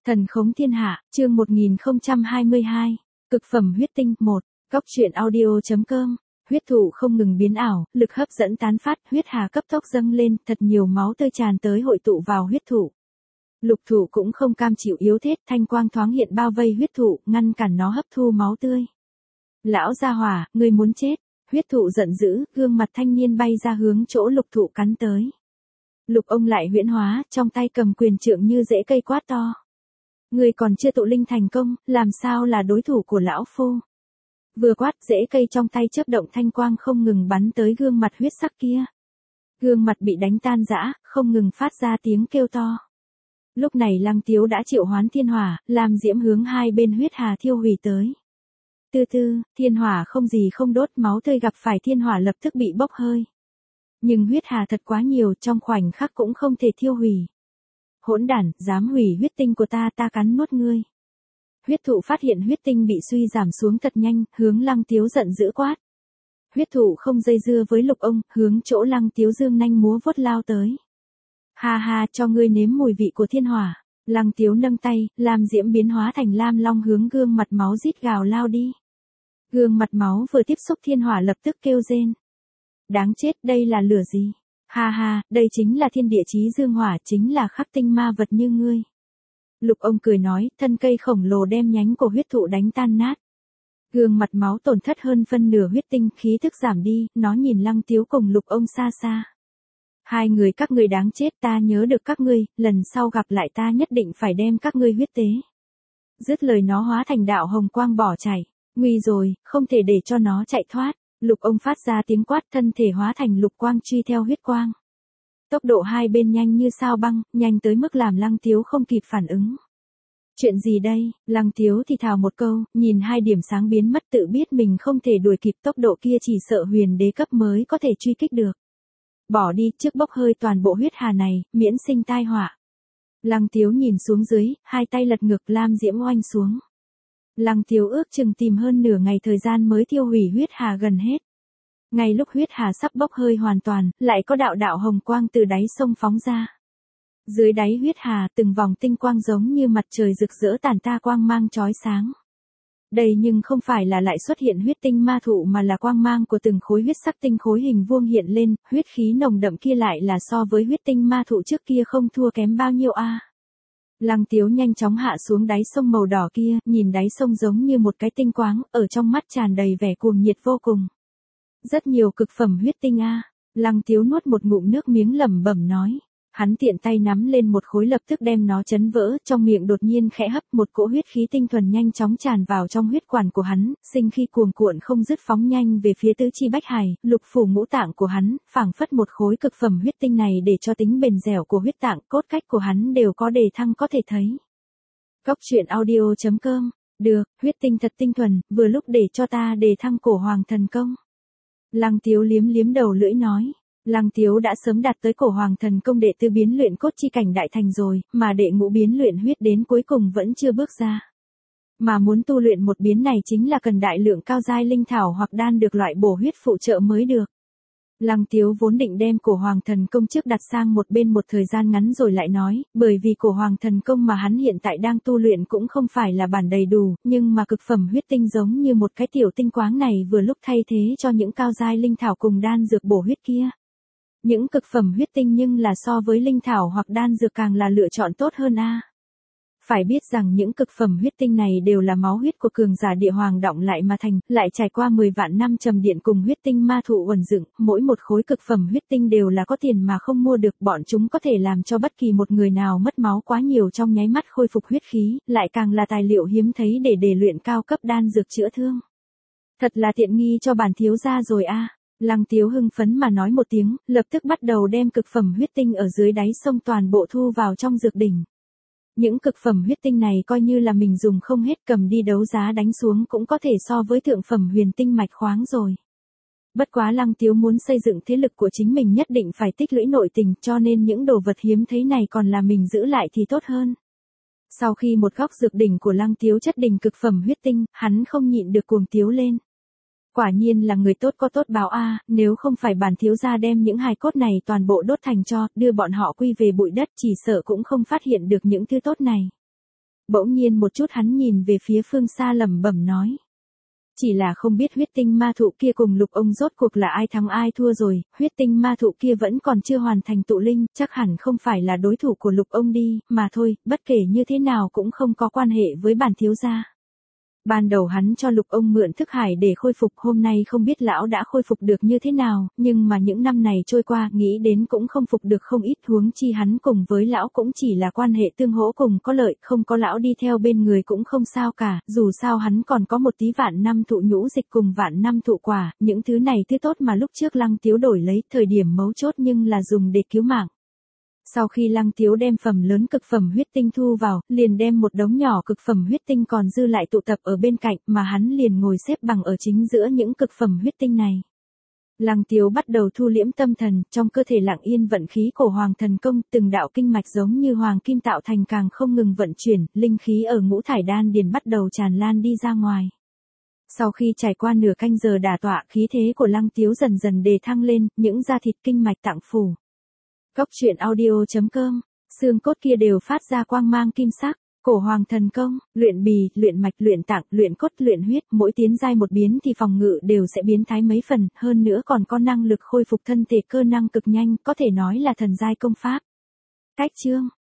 Thần khống thiên hạ, chương 1022. Cực phẩm huyết tinh 1. Góc truyện audio.com. Huyết thụ không ngừng biến ảo, lực hấp dẫn tán phát, huyết hà cấp tốc dâng lên, thật nhiều máu tươi tràn tới hội tụ vào huyết thụ. Lục thụ cũng không cam chịu yếu thế, thanh quang thoáng hiện bao vây huyết thụ, ngăn cản nó hấp thu máu tươi. Lão gia hỏa, ngươi muốn chết. Huyết thụ giận dữ, gương mặt thanh niên bay ra hướng chỗ lục thụ cắn tới. Lục ông lại huyễn hóa, trong tay cầm quyền trượng như rễ cây quát to. Người còn chưa tụ linh thành công, làm sao là đối thủ của lão phu? Vừa quát, rễ cây trong tay chớp động thanh quang không ngừng bắn tới gương mặt huyết sắc kia. Gương mặt bị đánh tan rã, không ngừng phát ra tiếng kêu to. Lúc này Lăng Tiếu đã triệu hoán thiên hỏa, làm diễm hướng hai bên huyết hà thiêu hủy tới. Từ từ, thiên hỏa không gì không đốt, máu tươi gặp phải thiên hỏa lập tức bị bốc hơi. Nhưng huyết hà thật quá nhiều, trong khoảnh khắc cũng không thể thiêu hủy. Hỗn đản, dám hủy huyết tinh của ta, ta cắn nuốt ngươi. Huyết thụ phát hiện huyết tinh bị suy giảm xuống thật nhanh, hướng Lăng Tiếu giận dữ quát. Huyết thụ không dây dưa với lục ông, hướng chỗ Lăng Tiếu dương nanh múa vuốt lao tới. Ha ha, cho ngươi nếm mùi vị của thiên hỏa. Lăng Tiếu nâng tay, làm diễm biến hóa thành lam long hướng gương mặt máu rít gào lao đi. Gương mặt máu vừa tiếp xúc thiên hỏa lập tức kêu rên. Đáng chết, đây là lửa gì? Ha ha, đây chính là thiên địa chí dương hỏa, chính là khắc tinh ma vật như ngươi. Lục ông cười nói, thân cây khổng lồ đem nhánh của huyết thụ đánh tan nát. Gương mặt máu tổn thất hơn phân nửa huyết tinh, khí thức giảm đi, nó nhìn Lăng Tiếu cùng lục ông xa xa. Hai người các ngươi đáng chết, ta nhớ được các ngươi, lần sau gặp lại ta nhất định phải đem các ngươi huyết tế. Dứt lời nó hóa thành đạo hồng quang bỏ chạy. Nguy rồi, không thể để cho nó chạy thoát. Lục ông phát ra tiếng quát, thân thể hóa thành lục quang truy theo huyết quang. Tốc độ hai bên nhanh như sao băng, nhanh tới mức làm Lăng Tiếu không kịp phản ứng. Chuyện gì đây? Lăng Tiếu thì thào một câu, nhìn hai điểm sáng biến mất tự biết mình không thể đuổi kịp tốc độ kia, chỉ sợ huyền đế cấp mới có thể truy kích được. Bỏ đi, trước bốc hơi toàn bộ huyết hà này, miễn sinh tai họa. Lăng Tiếu nhìn xuống dưới, hai tay lật ngược, lam diễm oanh xuống. Lăng Tiếu ước chừng tìm hơn nửa ngày thời gian mới thiêu hủy huyết hà gần hết. Ngay lúc huyết hà sắp bốc hơi hoàn toàn, lại có đạo đạo hồng quang từ đáy sông phóng ra. Dưới đáy huyết hà, từng vòng tinh quang giống như mặt trời rực rỡ tản ra quang mang chói sáng. Đây nhưng không phải là lại xuất hiện huyết tinh ma thụ mà là quang mang của từng khối huyết sắc tinh khối hình vuông hiện lên, huyết khí nồng đậm kia lại là so với huyết tinh ma thụ trước kia không thua kém bao nhiêu a. Lăng Tiếu nhanh chóng hạ xuống đáy sông màu đỏ kia, nhìn đáy sông giống như một cái tinh quáng, ở trong mắt tràn đầy vẻ cuồng nhiệt vô cùng. Rất nhiều cực phẩm huyết tinh a. Lăng Tiếu nuốt một ngụm nước miếng lẩm bẩm nói. Hắn tiện tay nắm lên một khối lập tức đem nó chấn vỡ, trong miệng đột nhiên khẽ hấp, một cỗ huyết khí tinh thuần nhanh chóng tràn vào trong huyết quản của hắn, sinh khí cuồn cuộn không dứt phóng nhanh về phía tứ chi bách hải, lục phủ ngũ tạng của hắn, phảng phất một khối cực phẩm huyết tinh này để cho tính bền dẻo của huyết tạng, cốt cách của hắn đều có đề thăng có thể thấy. Góc truyện audio.com. Được, huyết tinh thật tinh thuần, vừa lúc để cho ta đề thăng cổ hoàng thần công. Lăng Tiếu liếm liếm đầu lưỡi nói. Lăng Tiếu đã sớm đạt tới cổ hoàng thần công đệ tứ biến luyện cốt chi cảnh đại thành rồi, mà đệ ngũ biến luyện huyết đến cuối cùng vẫn chưa bước ra. Mà muốn tu luyện một biến này chính là cần đại lượng cao giai linh thảo hoặc đan được loại bổ huyết phụ trợ mới được. Lăng Tiếu vốn định đem cổ hoàng thần công trước đặt sang một bên một thời gian ngắn rồi lại nói, bởi vì cổ hoàng thần công mà hắn hiện tại đang tu luyện cũng không phải là bản đầy đủ, nhưng mà cực phẩm huyết tinh giống như một cái tiểu tinh quáng này vừa lúc thay thế cho những cao giai linh thảo cùng đan dược bổ huyết kia. Những cực phẩm huyết tinh nhưng là so với linh thảo hoặc đan dược càng là lựa chọn tốt hơn a. Phải biết rằng những cực phẩm huyết tinh này đều là máu huyết của cường giả địa hoàng đọng lại mà thành, lại trải qua 10 vạn năm trầm điện cùng huyết tinh ma thụ uẩn dựng, mỗi một khối cực phẩm huyết tinh đều là có tiền mà không mua được, bọn chúng có thể làm cho bất kỳ một người nào mất máu quá nhiều trong nháy mắt khôi phục huyết khí, lại càng là tài liệu hiếm thấy để luyện cao cấp đan dược chữa thương. Thật là tiện nghi cho bản thiếu gia rồi a. Lăng Tiếu hưng phấn mà nói một tiếng, lập tức bắt đầu đem cực phẩm huyết tinh ở dưới đáy sông toàn bộ thu vào trong dược đỉnh. Những cực phẩm huyết tinh này coi như là mình dùng không hết, cầm đi đấu giá đánh xuống cũng có thể so với thượng phẩm huyền tinh mạch khoáng rồi. Bất quá Lăng Tiếu muốn xây dựng thế lực của chính mình nhất định phải tích lũy nội tình, cho nên những đồ vật hiếm thấy này còn là mình giữ lại thì tốt hơn. Sau khi một góc dược đỉnh của Lăng Tiếu chất đỉnh cực phẩm huyết tinh, hắn không nhịn được cuồng tiếu lên. Quả nhiên là người tốt có tốt báo a, nếu không phải bản thiếu gia đem những hài cốt này toàn bộ đốt thành tro, đưa bọn họ quy về bụi đất, chỉ sợ cũng không phát hiện được những thứ tốt này. Bỗng nhiên một chút hắn nhìn về phía phương xa lẩm bẩm nói. Chỉ là không biết huyết tinh ma thụ kia cùng Lục ông rốt cuộc là ai thắng ai thua rồi, huyết tinh ma thụ kia vẫn còn chưa hoàn thành tụ linh, chắc hẳn không phải là đối thủ của Lục ông đi, mà thôi, bất kể như thế nào cũng không có quan hệ với bản thiếu gia. Ban đầu hắn cho Lục ông mượn thức hải để khôi phục, hôm nay không biết lão đã khôi phục được như thế nào, nhưng mà những năm này trôi qua nghĩ đến cũng không phục được không ít, huống chi hắn cùng với lão cũng chỉ là quan hệ tương hỗ cùng có lợi, không có lão đi theo bên người cũng không sao cả, dù sao hắn còn có một tí vạn năm thụ nhũ dịch cùng vạn năm thụ quả, những thứ này thứ tốt mà lúc trước Lăng Tiếu đổi lấy, thời điểm mấu chốt nhưng là dùng để cứu mạng. Sau khi Lăng Tiếu đem phần lớn cực phẩm huyết tinh thu vào, liền đem một đống nhỏ cực phẩm huyết tinh còn dư lại tụ tập ở bên cạnh, mà hắn liền ngồi xếp bằng ở chính giữa những cực phẩm huyết tinh này. Lăng Tiếu bắt đầu thu liễm tâm thần, trong cơ thể lặng yên vận khí cổ hoàng thần công, từng đạo kinh mạch giống như hoàng kim tạo thành càng không ngừng vận chuyển, linh khí ở ngũ thải đan điền bắt đầu tràn lan đi ra ngoài. Sau khi trải qua nửa canh giờ đả tọa, khí thế của Lăng Tiếu dần dần đề thăng lên, những da thịt kinh mạch tạng phủ. Góc truyện audio.com, xương cốt kia đều phát ra quang mang kim sắc, cổ hoàng thần công, luyện bì, luyện mạch, luyện tạng, luyện cốt, luyện huyết, mỗi tiến giai một biến thì phòng ngự đều sẽ biến thái mấy phần, hơn nữa còn có năng lực khôi phục thân thể cơ năng cực nhanh, có thể nói là thần giai công pháp. Cách chương